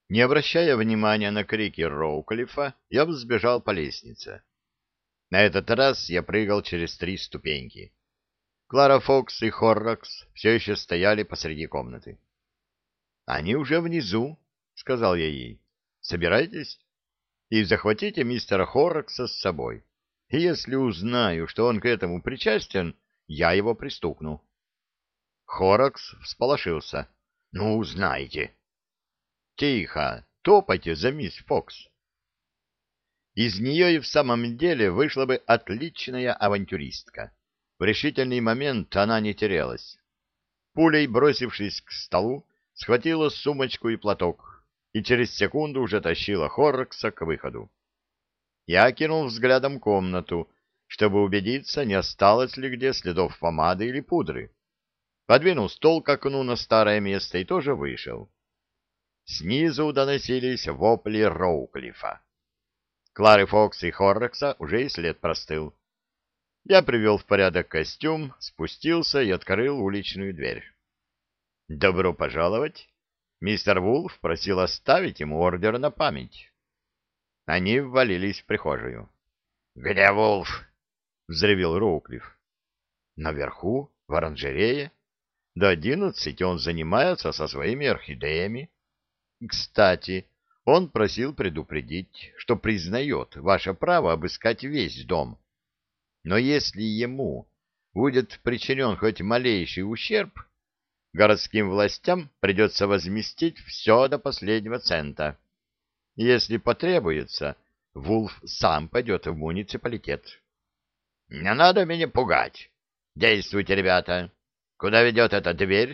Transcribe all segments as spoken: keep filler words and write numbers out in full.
Не обращая внимания на крики Роуклифа, я взбежал по лестнице. На этот раз я прыгал через три ступеньки. Клара Фокс и Хоррокс все еще стояли посреди комнаты. — Они уже внизу, — сказал я ей. — Собирайтесь и захватите мистера Хоррокса с собой. И если узнаю, что он к этому причастен, я его пристукну. Хоррокс всполошился. — Ну, узнаете. — Тихо, топайте за мисс Фокс. Из нее и в самом деле вышла бы отличная авантюристка. В решительный момент она не терялась. Пулей бросившись к столу, схватила сумочку и платок, и через секунду уже тащила Хоррокса к выходу. Я кинул взглядом комнату, чтобы убедиться, не осталось ли где следов помады или пудры. Подвинул стол к окну на старое место и тоже вышел. Снизу доносились вопли Роуклифа. Клары Фокс и Хоррокса уже и след простыл. Я привел в порядок костюм, спустился и открыл уличную дверь. «Добро пожаловать!» Мистер Вулф просил оставить ему ордер на память. Они ввалились в прихожую. «Где Вулф?» — взревел Роуклиф. «Наверху, в оранжерее. До одиннадцати он занимается со своими орхидеями. Кстати, он просил предупредить, что признает ваше право обыскать весь дом. Но если ему будет причинен хоть малейший ущерб, городским властям придется возместить все до последнего цента. Если потребуется, Вулф сам пойдет в муниципалитет. — Не надо меня пугать. Действуйте, ребята. Куда ведет эта дверь?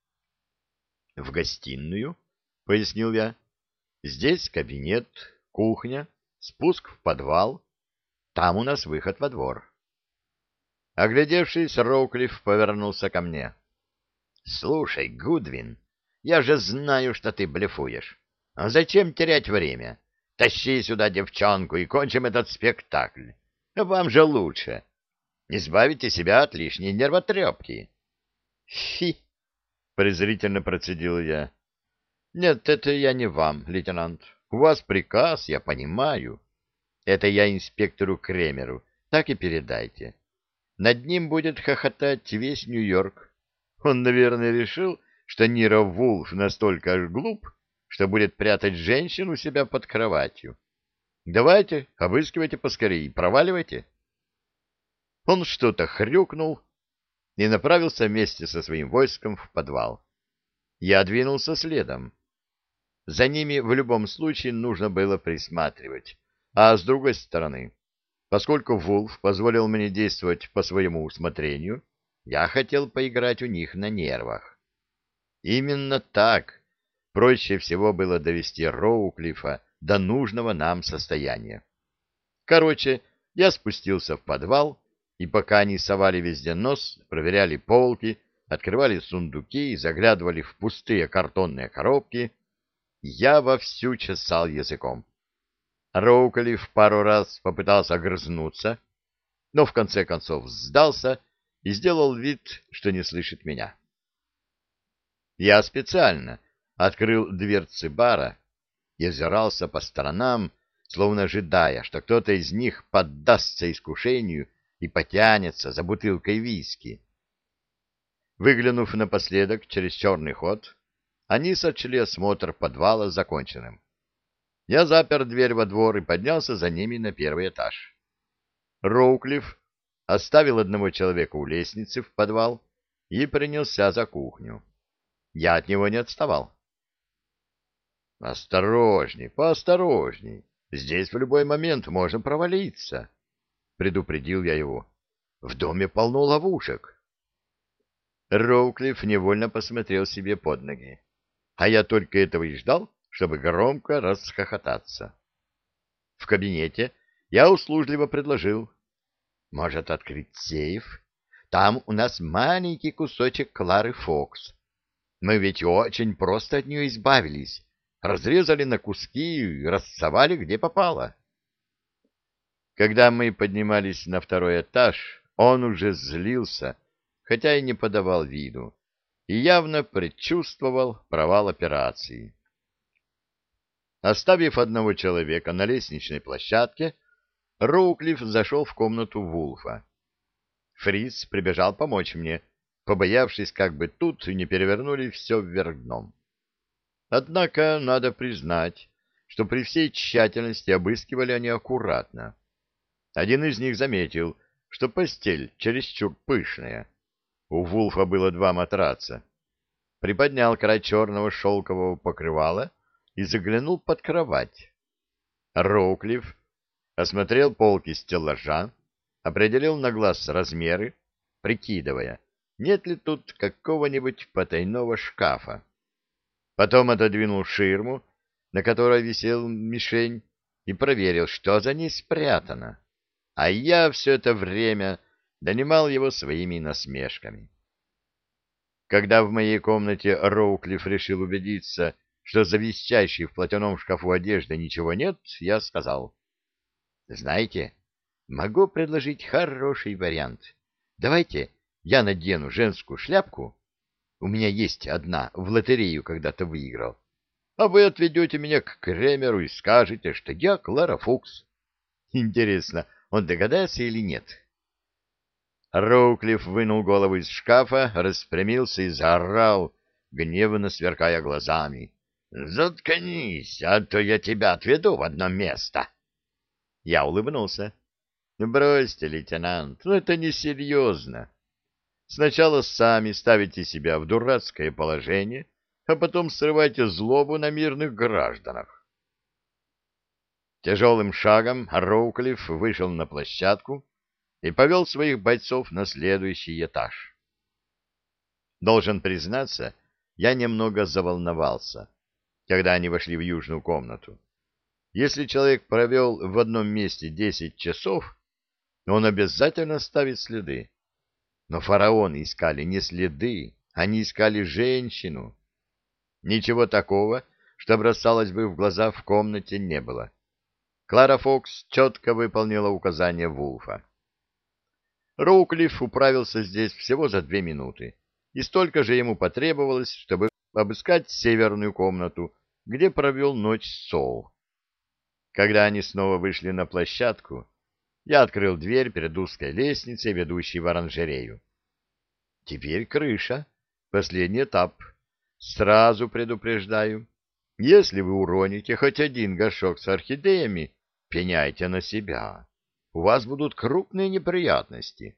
— В гостиную, — пояснил я. — Здесь кабинет, кухня, спуск в подвал. Там у нас выход во двор. Оглядевшись, Роуклифф повернулся ко мне. — Слушай, Гудвин, я же знаю, что ты блефуешь. А зачем терять время? Тащи сюда девчонку и кончим этот спектакль. Вам же лучше. Избавите себя от лишней нервотрепки. — Фи! — презрительно процедил я. — Нет, это я не вам, лейтенант. У вас приказ, я понимаю. Это я инспектору Кремеру. Так и передайте. Над ним будет хохотать весь Нью-Йорк. Он, наверное, решил, что Ниро Вулф настолько глуп, что будет прятать женщину у себя под кроватью. Давайте, обыскивайте поскорее, проваливайте. Он что-то хрюкнул и направился вместе со своим войском в подвал. Я двинулся следом. За ними в любом случае нужно было присматривать. А с другой стороны, поскольку Вулф позволил мне действовать по своему усмотрению, я хотел поиграть у них на нервах. Именно так проще всего было довести Роуклифа до нужного нам состояния. Короче, я спустился в подвал, и пока они совали везде нос, проверяли полки, открывали сундуки и заглядывали в пустые картонные коробки, я вовсю чесал языком. Роуклифф пару раз попытался огрызнуться, но в конце концов сдался и сделал вид, что не слышит меня. Я специально открыл дверцы бара и озирался по сторонам, словно ожидая, что кто-то из них поддастся искушению и потянется за бутылкой виски. Выглянув напоследок через черный ход, они сочли осмотр подвала законченным. Я запер дверь во двор и поднялся за ними на первый этаж. Роуклифф оставил одного человека у лестницы в подвал и принялся за кухню. Я от него не отставал. «Осторожней, поосторожней, здесь в любой момент можно провалиться», — предупредил я его. «В доме полно ловушек». Роуклифф невольно посмотрел себе под ноги, а я только этого и ждал, чтобы громко расхохотаться. В кабинете я услужливо предложил: «Может, открыть сейф? Там у нас маленький кусочек Клары Фокс. Мы ведь очень просто от нее избавились, разрезали на куски и рассовали где попало». Когда мы поднимались на второй этаж, он уже злился, хотя и не подавал виду, и явно предчувствовал провал операции. Оставив одного человека на лестничной площадке, Роуклифф зашел в комнату Вулфа. Фриц прибежал помочь мне, побоявшись, как бы тут не перевернули все вверх дном. Однако надо признать, что при всей тщательности обыскивали они аккуратно. Один из них заметил, что постель чересчур пышная. У Вулфа было два матраца. Приподнял край черного шелкового покрывала и заглянул под кровать. Роуклифф осмотрел полки стеллажа, определил на глаз размеры, прикидывая, нет ли тут какого-нибудь потайного шкафа. Потом отодвинул ширму, на которой висел мишень, и проверил, что за ней спрятано. А я все это время донимал его своими насмешками. Когда в моей комнате Роуклифф решил убедиться, что за висящей в платяном шкафу одежды ничего нет, я сказал: «Знаете, могу предложить хороший вариант. Давайте я надену женскую шляпку, у меня есть одна, в лотерею когда-то выиграл, а вы отведете меня к Кремеру и скажете, что я Клара Фокс. Интересно, он догадается или нет?» Роуклифф вынул голову из шкафа, распрямился и заорал, гневно сверкая глазами: «Заткнись, а то я тебя отведу в одно место!» Я улыбнулся. «Бросьте, лейтенант, ну это несерьезно. Сначала сами ставите себя в дурацкое положение, а потом срывайте злобу на мирных гражданах». Тяжелым шагом Роуклифф вышел на площадку и повел своих бойцов на следующий этаж. Должен признаться, я немного заволновался, когда они вошли в южную комнату. Если человек провел в одном месте десять часов, он обязательно оставит следы. Но фараоны искали не следы, они искали женщину. Ничего такого, что бросалось бы в глаза, в комнате не было. Клара Фокс четко выполнила указания Вулфа. Роуклифф управился здесь всего за две минуты, и столько же ему потребовалось, чтобы обыскать северную комнату, где провел ночь Соул. Когда они снова вышли на площадку, я открыл дверь перед узкой лестницей, ведущей в оранжерею. Теперь крыша, последний этап. Сразу предупреждаю, если вы уроните хоть один горшок с орхидеями, пеняйте на себя. У вас будут крупные неприятности.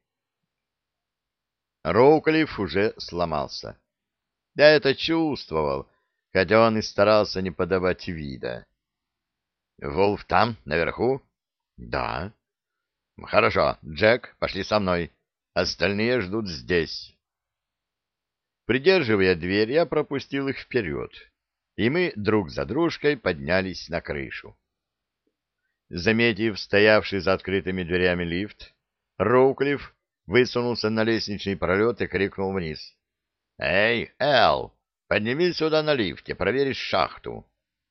Роуклифф уже сломался. Я это чувствовал, хотя он и старался не подавать вида. — Вулф там, наверху? — Да. — Хорошо, Джек, пошли со мной. Остальные ждут здесь. Придерживая дверь, я пропустил их вперед, и мы друг за дружкой поднялись на крышу. Заметив стоявший за открытыми дверями лифт, Роуклифф высунулся на лестничный пролет и крикнул вниз: «Эй, Эл, поднимись сюда на лифте, проверишь шахту».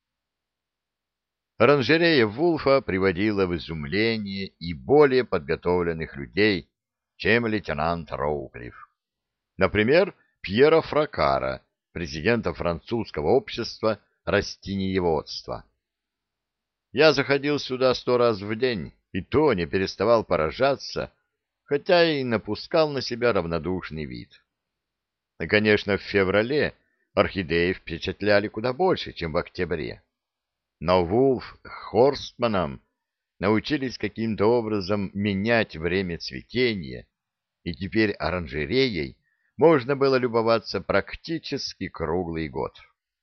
Оранжерея Вулфа приводила в изумление и более подготовленных людей, чем лейтенант Роуклифф. Например, Пьера Фракара, президента французского общества растениеводства. Я заходил сюда сто раз в день, и то не переставал поражаться, хотя и напускал на себя равнодушный вид. И, конечно, в феврале орхидеи впечатляли куда больше, чем в октябре. Но Вулф с Хорстманом научились каким-то образом менять время цветения, и теперь оранжереей можно было любоваться практически круглый год.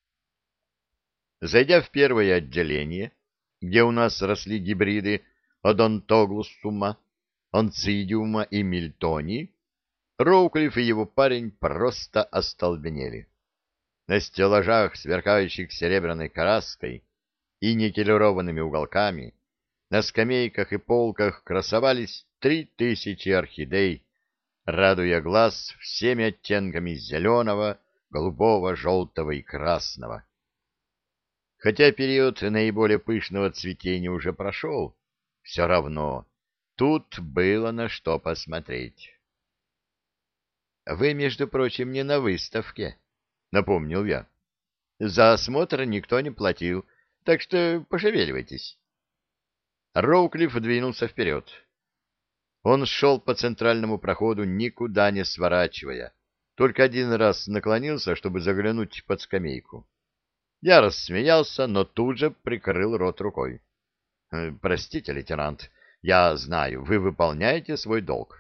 Зайдя в первое отделение, где у нас росли гибриды одонтоглуссума, онцидиума и мильтонии, Роуклифф и его парень просто остолбенели. На стеллажах, сверкающих серебряной краской и никелированными уголками, на скамейках и полках красовались три тысячи орхидей, радуя глаз всеми оттенками зеленого, голубого, желтого и красного. Хотя период наиболее пышного цветения уже прошел, все равно тут было на что посмотреть. — Вы, между прочим, не на выставке, — напомнил я. — За осмотр никто не платил, так что пошевеливайтесь. Роуклифф двинулся вперед. Он шел по центральному проходу, никуда не сворачивая, только один раз наклонился, чтобы заглянуть под скамейку. Я рассмеялся, но тут же прикрыл рот рукой. «Э, простите, лейтенант, я знаю, вы выполняете свой долг».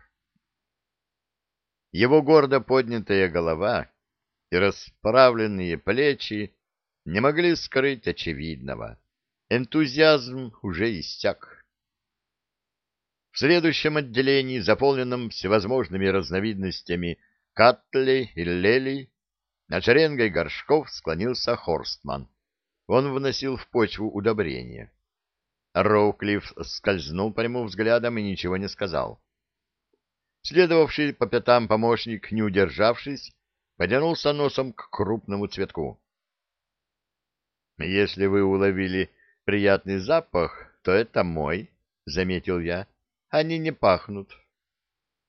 Его гордо поднятая голова и расправленные плечи не могли скрыть очевидного. Энтузиазм уже иссяк. В следующем отделении, заполненном всевозможными разновидностями катлей и лелий, над шеренгой горшков склонился Хорстман. Он вносил в почву удобрения. Роуклифф скользнул по нему взглядом и ничего не сказал. Следовавший по пятам помощник, не удержавшись, потянулся носом к крупному цветку. — Если вы уловили приятный запах, то это мой, — заметил я. — Они не пахнут.